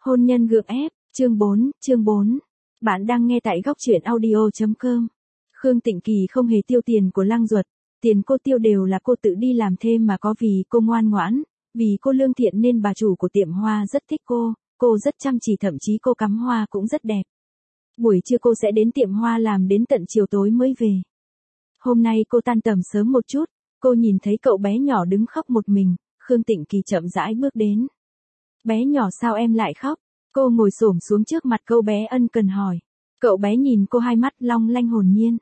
Hôn nhân gượng ép, chương 4. Bạn đang nghe tại góc truyện audio.com. Khương Tịnh Kỳ không hề tiêu tiền của Lăng Duật, tiền cô tiêu đều là cô tự đi làm thêm mà có, vì cô ngoan ngoãn, vì cô lương thiện nên bà chủ của tiệm hoa rất thích cô rất chăm chỉ, thậm chí cô cắm hoa cũng rất đẹp. Buổi trưa cô sẽ đến tiệm hoa làm đến tận chiều tối mới về. Hôm nay cô tan tầm sớm một chút, cô nhìn thấy cậu bé nhỏ đứng khóc một mình, Khương Tịnh Kỳ chậm rãi bước đến. Bé nhỏ, sao em lại khóc? Cô ngồi xổm xuống trước mặt cậu bé ân cần hỏi. Cậu bé nhìn cô, hai mắt long lanh hồn nhiên.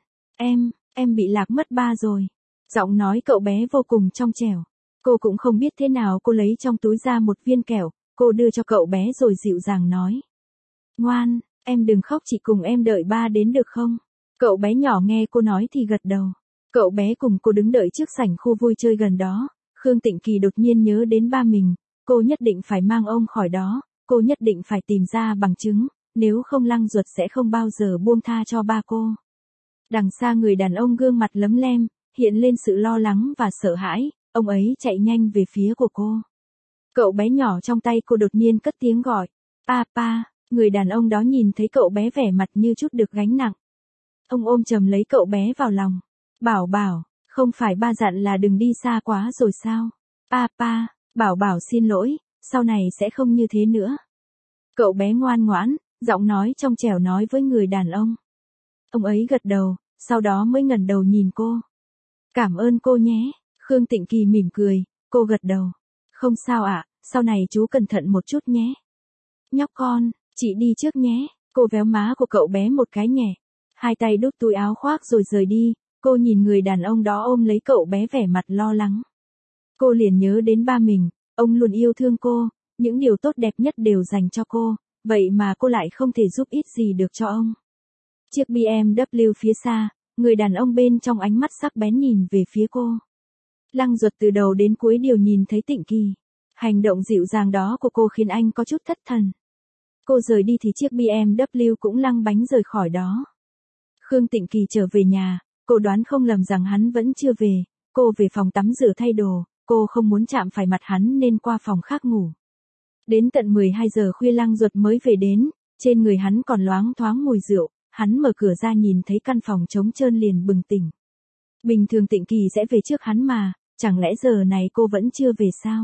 Em bị lạc mất ba rồi. Giọng nói cậu bé vô cùng trong trẻo. Cô cũng không biết thế nào, cô lấy trong túi ra một viên kẹo, cô đưa cho cậu bé rồi dịu dàng nói. Ngoan, em đừng khóc, chị cùng em đợi ba đến được không? Cậu bé nhỏ nghe cô nói thì gật đầu. Cậu bé cùng cô đứng đợi trước sảnh khu vui chơi gần đó. Khương Tịnh Kỳ đột nhiên nhớ đến ba mình, cô nhất định phải mang ông khỏi đó, cô nhất định phải tìm ra bằng chứng, nếu không Lăng Duật sẽ không bao giờ buông tha cho ba cô. Đằng xa người đàn ông gương mặt lấm lem, hiện lên sự lo lắng và sợ hãi, ông ấy chạy nhanh về phía của cô. Cậu bé nhỏ trong tay cô đột nhiên cất tiếng gọi, Papa. Người đàn ông đó nhìn thấy cậu bé vẻ mặt như chút được gánh nặng. Ông ôm chầm lấy cậu bé vào lòng. Bảo, không phải ba dặn là đừng đi xa quá rồi sao? Papa, Bảo xin lỗi, sau này sẽ không như thế nữa. Cậu bé ngoan ngoãn, giọng nói trong trẻo nói với người đàn ông. Ông ấy gật đầu, sau đó mới ngẩng đầu nhìn cô. Cảm ơn cô nhé. Khương Tịnh Kỳ mỉm cười, cô gật đầu. Không sao ạ, sau này chú cẩn thận một chút nhé. Nhóc con, chị đi trước nhé. Cô véo má của cậu bé một cái nhẹ. Hai tay đút túi áo khoác rồi rời đi. Cô nhìn người đàn ông đó ôm lấy cậu bé vẻ mặt lo lắng. Cô liền nhớ đến ba mình, ông luôn yêu thương cô, những điều tốt đẹp nhất đều dành cho cô, vậy mà cô lại không thể giúp ích gì được cho ông. Chiếc BMW phía xa, người đàn ông bên trong ánh mắt sắc bén nhìn về phía cô. Lăng Duật từ đầu đến cuối đều nhìn thấy Tịnh Kỳ. Hành động dịu dàng đó của cô khiến anh có chút thất thần. Cô rời đi thì chiếc BMW cũng lăn bánh rời khỏi đó. Khương Tịnh Kỳ trở về nhà, cô đoán không lầm rằng hắn vẫn chưa về, cô về phòng tắm rửa thay đồ, cô không muốn chạm phải mặt hắn nên qua phòng khác ngủ. Đến tận 12 giờ khuya Lăng Duật mới về đến, trên người hắn còn loáng thoáng mùi rượu, hắn mở cửa ra nhìn thấy căn phòng trống trơn liền bừng tỉnh. Bình thường Tịnh Kỳ sẽ về trước hắn mà, chẳng lẽ giờ này cô vẫn chưa về sao?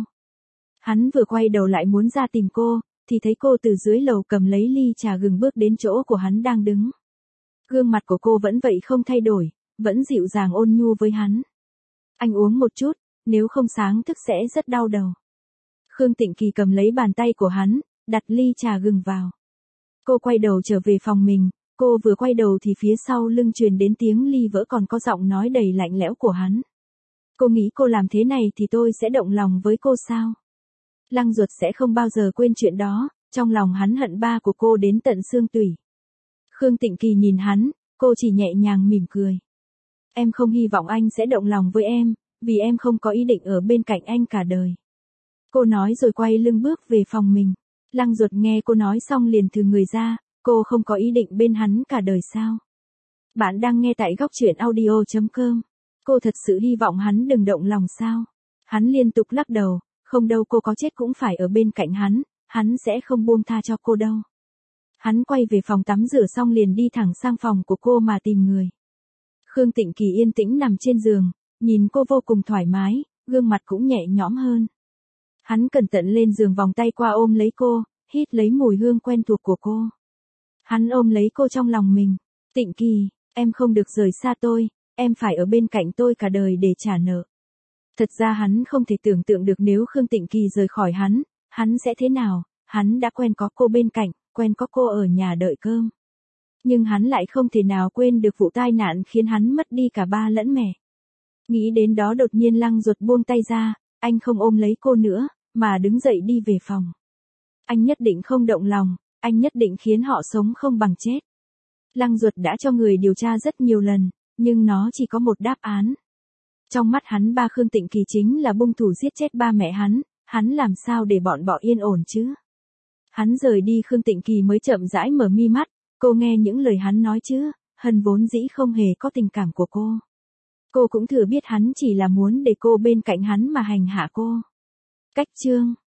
Hắn vừa quay đầu lại muốn ra tìm cô, thì thấy cô từ dưới lầu cầm lấy ly trà gừng bước đến chỗ của hắn đang đứng. Gương mặt của cô vẫn vậy không thay đổi, vẫn dịu dàng ôn nhu với hắn. Anh uống một chút, nếu không sáng thức sẽ rất đau đầu. Khương Tịnh Kỳ cầm lấy bàn tay của hắn, đặt ly trà gừng vào. Cô quay đầu trở về phòng mình, cô vừa quay đầu thì phía sau lưng truyền đến tiếng ly vỡ, còn có giọng nói đầy lạnh lẽo của hắn. Cô nghĩ cô làm thế này thì tôi sẽ động lòng với cô sao? Lăng Duật sẽ không bao giờ quên chuyện đó, trong lòng hắn hận ba của cô đến tận xương tủy. Khương Tịnh Kỳ nhìn hắn, cô chỉ nhẹ nhàng mỉm cười. Em không hy vọng anh sẽ động lòng với em, vì em không có ý định ở bên cạnh anh cả đời. Cô nói rồi quay lưng bước về phòng mình. Lăng Duật nghe cô nói xong liền thừ người ra, cô không có ý định bên hắn cả đời sao? Bạn đang nghe tại góc truyện audio.com. Cô thật sự hy vọng hắn đừng động lòng sao? Hắn liên tục lắc đầu, không đâu, cô có chết cũng phải ở bên cạnh hắn sẽ không buông tha cho cô đâu. Hắn quay về phòng tắm rửa xong liền đi thẳng sang phòng của cô mà tìm người. Khương Tịnh Kỳ yên tĩnh nằm trên giường, nhìn cô vô cùng thoải mái, gương mặt cũng nhẹ nhõm hơn. Hắn cẩn thận lên giường vòng tay qua ôm lấy cô, hít lấy mùi hương quen thuộc của cô. Hắn ôm lấy cô trong lòng mình. Tịnh Kỳ, em không được rời xa tôi, em phải ở bên cạnh tôi cả đời để trả nợ. Thật ra hắn không thể tưởng tượng được nếu Khương Tịnh Kỳ rời khỏi hắn sẽ thế nào, hắn đã quen có cô bên cạnh, quen có cô ở nhà đợi cơm. Nhưng hắn lại không thể nào quên được vụ tai nạn khiến hắn mất đi cả ba lẫn mẹ. Nghĩ đến đó đột nhiên Lăng Duật buông tay ra, anh không ôm lấy cô nữa, mà đứng dậy đi về phòng. Anh nhất định không động lòng, anh nhất định khiến họ sống không bằng chết. Lăng Duật đã cho người điều tra rất nhiều lần, nhưng nó chỉ có một đáp án. Trong mắt hắn ba Khương Tịnh Kỳ chính là hung thủ giết chết ba mẹ hắn làm sao để bọn họ yên ổn chứ? Hắn rời đi, Khương Tịnh Kỳ mới chậm rãi mở mi mắt, cô nghe những lời hắn nói chứ, Hân vốn dĩ không hề có tình cảm của cô. Cô cũng thừa biết hắn chỉ là muốn để cô bên cạnh hắn mà hành hạ cô. Cách chương